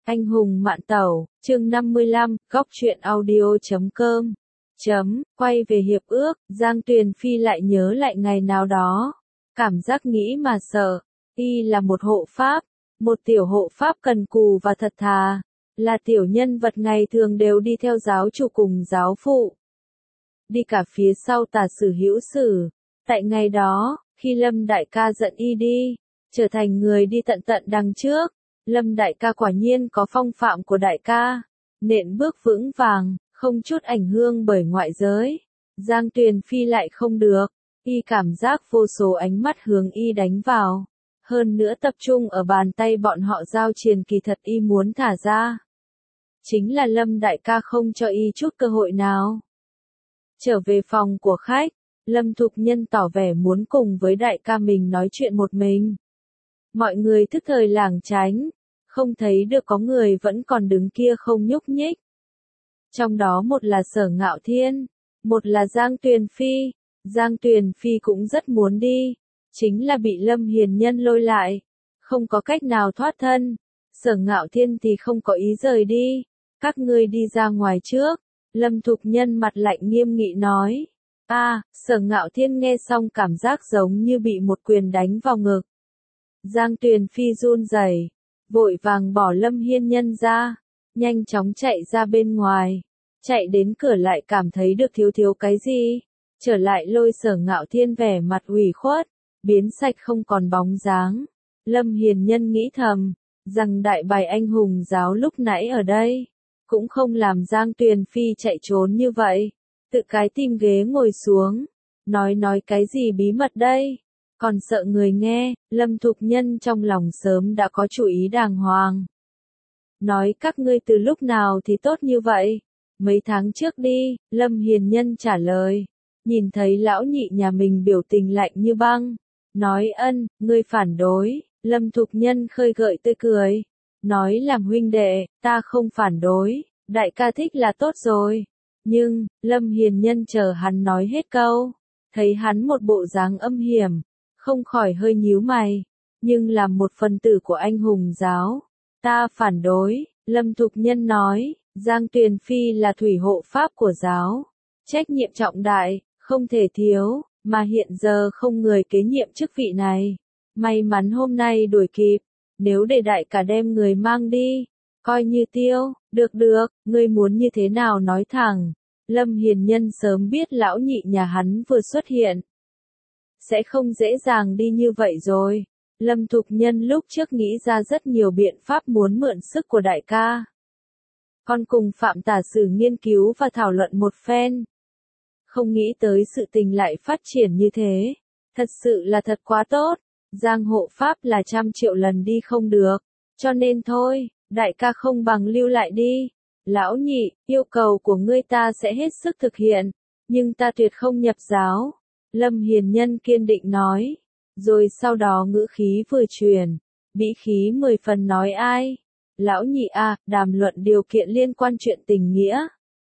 Anh hùng mạn tẩu, chương 55, góc truyện audio.com. Quay về hiệp ước, Giang Tuyền Phi lại nhớ lại ngày nào đó. Cảm giác nghĩ mà sợ. Y là một hộ pháp, một tiểu hộ pháp cần cù và thật thà. Là tiểu nhân vật ngày thường đều đi theo giáo chủ cùng giáo phụ. Đi cả phía sau tả sử hữu sử. Tại ngày đó, khi Lâm đại ca dẫn y đi, trở thành người đi tận tận đằng trước. Lâm đại ca quả nhiên có phong phạm của đại ca, nện bước vững vàng, không chút ảnh hưởng bởi ngoại giới. Giang Tuyền Phi lại không được, y cảm giác vô số ánh mắt hướng y đánh vào. Hơn nữa tập trung ở bàn tay bọn họ giao triền kỳ thật y muốn thả ra. Chính là Lâm đại ca không cho y chút cơ hội nào. Trở về phòng của khách, Lâm Thục Nhân tỏ vẻ muốn cùng với đại ca mình nói chuyện một mình. Mọi người thức thời lảng tránh, không thấy được có người vẫn còn đứng kia không nhúc nhích. Trong đó một là Sở Ngạo Thiên, một là Giang Tuyền Phi. Giang Tuyền Phi cũng rất muốn đi, chính là bị Lâm Hiền Nhân lôi lại, không có cách nào thoát thân. Sở Ngạo Thiên thì không có ý rời đi, các ngươi đi ra ngoài trước. Lâm Thục Nhân mặt lạnh nghiêm nghị nói. Sở Ngạo Thiên nghe xong cảm giác giống như bị một quyền đánh vào ngực. Giang Tuyền Phi run rẩy, vội vàng bỏ Lâm Hiên Nhân ra, nhanh chóng chạy ra bên ngoài. Chạy đến cửa lại cảm thấy được thiếu cái gì, trở lại lôi Sở Ngạo Thiên vẻ mặt ủy khuất, biến sạch không còn bóng dáng. Lâm Hiền Nhân nghĩ thầm, rằng đại bài anh hùng giáo lúc nãy ở đây, cũng không làm Giang Tuyền Phi chạy trốn như vậy. Tự cái tìm ghế ngồi xuống, nói cái gì bí mật đây, còn sợ người nghe. Lâm Thục Nhân trong lòng sớm đã có chủ ý đàng hoàng. Nói các ngươi từ lúc nào thì tốt như vậy? Mấy tháng trước đi, Lâm Hiền Nhân trả lời. Nhìn thấy lão nhị nhà mình biểu tình lạnh như băng. Nói ngươi phản đối. Lâm Thục Nhân khơi gợi tươi cười. Nói làm huynh đệ, ta không phản đối. Đại ca thích là tốt rồi. Nhưng, Lâm Hiền Nhân chờ hắn nói hết câu. Thấy hắn một bộ dáng âm hiểm, không khỏi hơi nhíu mày. Nhưng làm một phần tử của anh hùng giáo, ta phản đối. Lâm Thục Nhân nói, Giang Tuyền Phi là thủy hộ pháp của giáo. Trách nhiệm trọng đại, không thể thiếu, mà hiện giờ không người kế nhiệm chức vị này. May mắn hôm nay đuổi kịp, nếu để đại cả đem người mang đi, coi như tiêu. Được, ngươi muốn như thế nào nói thẳng. Lâm Hiền Nhân sớm biết lão nhị nhà hắn vừa xuất hiện, sẽ không dễ dàng đi như vậy rồi. Lâm Thục Nhân lúc trước nghĩ ra rất nhiều biện pháp muốn mượn sức của đại ca. Con cùng Phạm Tả Sử nghiên cứu và thảo luận một phen. Không nghĩ tới sự tình lại phát triển như thế. Thật sự là thật quá tốt. Giang hộ pháp là 100 triệu lần đi không được. Cho nên thôi, đại ca không bằng lưu lại đi. Lão nhị, yêu cầu của ngươi ta sẽ hết sức thực hiện. Nhưng ta tuyệt không nhập giáo. Lâm Hiền Nhân kiên định nói. Rồi sau đó ngữ khí vừa truyền, bĩ khí 10 phần nói ai? Lão nhị đàm luận điều kiện liên quan chuyện tình nghĩa.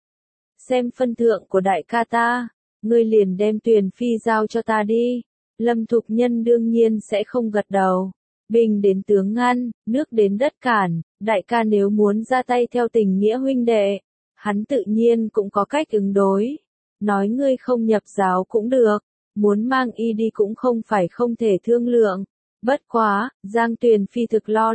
Xem phân thượng của đại ca ta, ngươi liền đem Tuyền Phi giao cho ta đi. Lâm Thục Nhân đương nhiên sẽ không gật đầu. Bình đến tướng ngăn, nước đến đất cản, đại ca nếu muốn ra tay theo tình nghĩa huynh đệ, hắn tự nhiên cũng có cách ứng đối. Nói ngươi không nhập giáo cũng được. Muốn mang y đi cũng không phải không thể thương lượng. Bất quá, Giang Tuyền Phi thực lo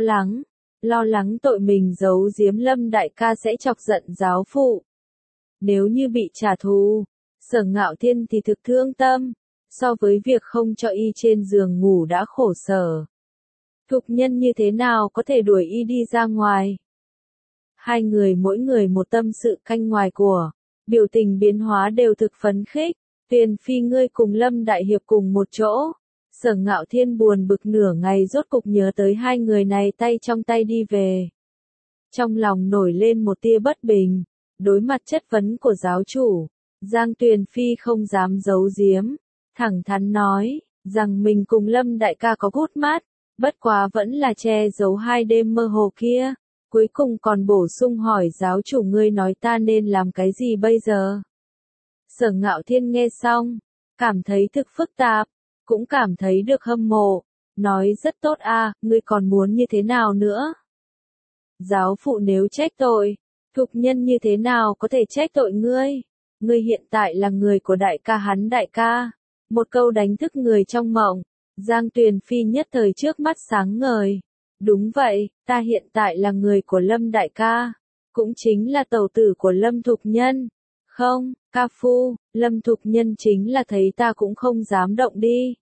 lắng tội mình giấu giếm Lâm đại ca sẽ chọc giận giáo phụ. Nếu như bị trả thù, Sở Ngạo Thiên thì thực thương tâm, so với việc không cho y trên giường ngủ đã khổ sở. Thục Nhân như thế nào có thể đuổi y đi ra ngoài? Hai người mỗi người một tâm sự canh ngoài của, biểu tình biến hóa đều thực phấn khích. Tuyền Phi ngươi cùng Lâm đại hiệp cùng một chỗ. Sở Ngạo Thiên buồn bực nửa ngày rốt cục nhớ tới hai người này tay trong tay đi về. Trong lòng nổi lên một tia bất bình, đối mặt chất vấn của giáo chủ, Giang Tuyền Phi không dám giấu giếm, thẳng thắn nói, rằng mình cùng Lâm đại ca có gút mát, bất quá vẫn là che giấu hai đêm mơ hồ kia, cuối cùng còn bổ sung hỏi giáo chủ ngươi nói ta nên làm cái gì bây giờ. Sở Ngạo Thiên nghe xong, cảm thấy thực phức tạp, cũng cảm thấy được hâm mộ, nói rất tốt ngươi còn muốn như thế nào nữa? Giáo phụ nếu trách tội, thục nhân như thế nào có thể trách tội ngươi? Ngươi hiện tại là người của đại ca hắn đại ca. Một câu đánh thức người trong mộng. Giang Tuyền Phi nhất thời trước mắt sáng ngời. Đúng vậy, ta hiện tại là người của Lâm đại ca. Cũng chính là tẩu tử của Lâm thục nhân. Không, ca phu, Lâm thục nhân chính là thấy ta cũng không dám động đi.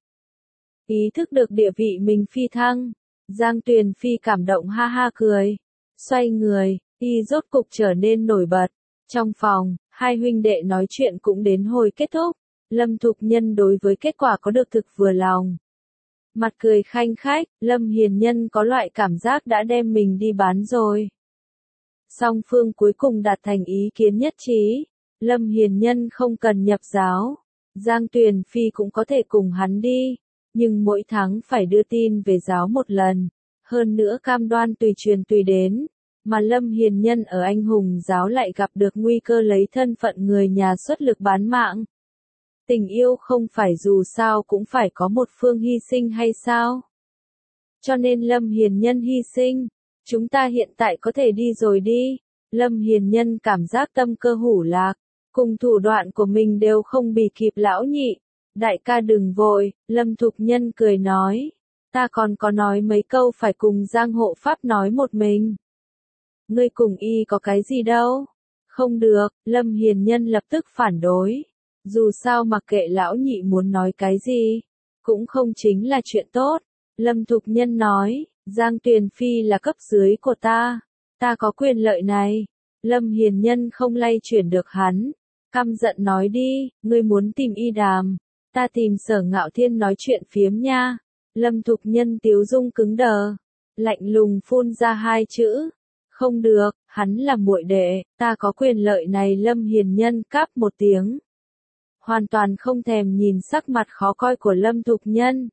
Ý thức được địa vị mình phi thăng. Giang Tuyền Phi cảm động ha ha cười. Xoay người, y rốt cục trở nên nổi bật. Trong phòng, hai huynh đệ nói chuyện cũng đến hồi kết thúc. Lâm thục nhân đối với kết quả có được thực vừa lòng. Mặt cười khanh khách, Lâm hiền nhân có loại cảm giác đã đem mình đi bán rồi. Song phương cuối cùng đạt thành ý kiến nhất trí. Lâm hiền nhân không cần nhập giáo. Giang Tuyền Phi cũng có thể cùng hắn đi. Nhưng mỗi tháng phải đưa tin về giáo một lần. Hơn nữa cam đoan tùy truyền tùy đến. Mà Lâm hiền nhân ở anh hùng giáo lại gặp được nguy cơ lấy thân phận người nhà xuất lực bán mạng. Tình yêu không phải dù sao cũng phải có một phương hy sinh hay sao? Cho nên Lâm hiền nhân hy sinh. Chúng ta hiện tại có thể đi rồi đi. Lâm hiền nhân cảm giác tâm cơ hủ lạc. Cùng thủ đoạn của mình đều không bì kịp lão nhị. Đại ca đừng vội, Lâm thục nhân cười nói. Ta còn có nói mấy câu phải cùng Giang hộ pháp nói một mình. Ngươi cùng y có cái gì đâu? Không được, Lâm hiền nhân lập tức phản đối. Dù sao mặc kệ lão nhị muốn nói cái gì, cũng không chính là chuyện tốt. Lâm thục nhân nói, Giang Tuyền Phi là cấp dưới của ta có quyền lợi này. Lâm hiền nhân không lay chuyển được hắn, căm giận nói đi, ngươi muốn tìm y đàm, ta tìm Sở Ngạo Thiên nói chuyện phiếm nha. Lâm thục nhân tiếu dung cứng đờ, lạnh lùng phun ra hai chữ. Không được, hắn là muội đệ, ta có quyền lợi này. Lâm hiền nhân cáp một tiếng. Hoàn toàn không thèm nhìn sắc mặt khó coi của Lâm thục nhân.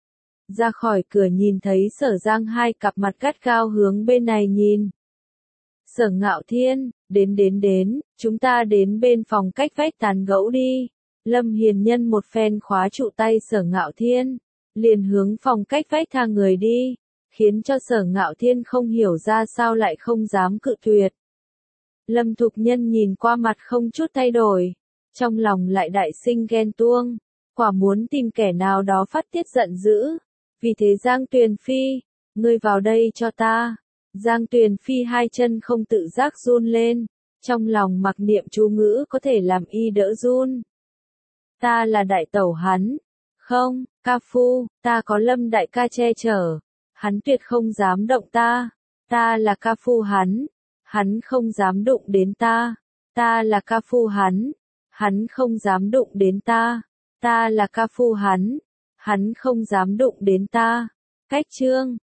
Ra khỏi cửa nhìn thấy Sở Giang hai cặp mặt gắt gao hướng bên này nhìn. Sở Ngạo Thiên, đến, chúng ta đến bên phòng cách vách tán gẫu đi. Lâm hiền nhân một phen khóa trụ tay Sở Ngạo Thiên, liền hướng phòng cách vách tha người đi, khiến cho Sở Ngạo Thiên không hiểu ra sao lại không dám cự tuyệt. Lâm thục nhân nhìn qua mặt không chút thay đổi, trong lòng lại đại sinh ghen tuông, quả muốn tìm kẻ nào đó phát tiết giận dữ. Vì thế Giang Tuyền Phi, ngươi vào đây cho ta. Giang Tuyền Phi hai chân không tự giác run lên, trong lòng mặc niệm chú ngữ có thể làm y đỡ run. Ta là đại tẩu hắn. Không, ca phu, ta có Lâm đại ca che chở. Hắn tuyệt không dám động ta. Ta là ca phu hắn. Hắn không dám đụng đến ta. Ta là ca phu hắn. Hắn không dám đụng đến ta. Ta là ca phu hắn. Hắn không dám đụng đến ta. Cách chương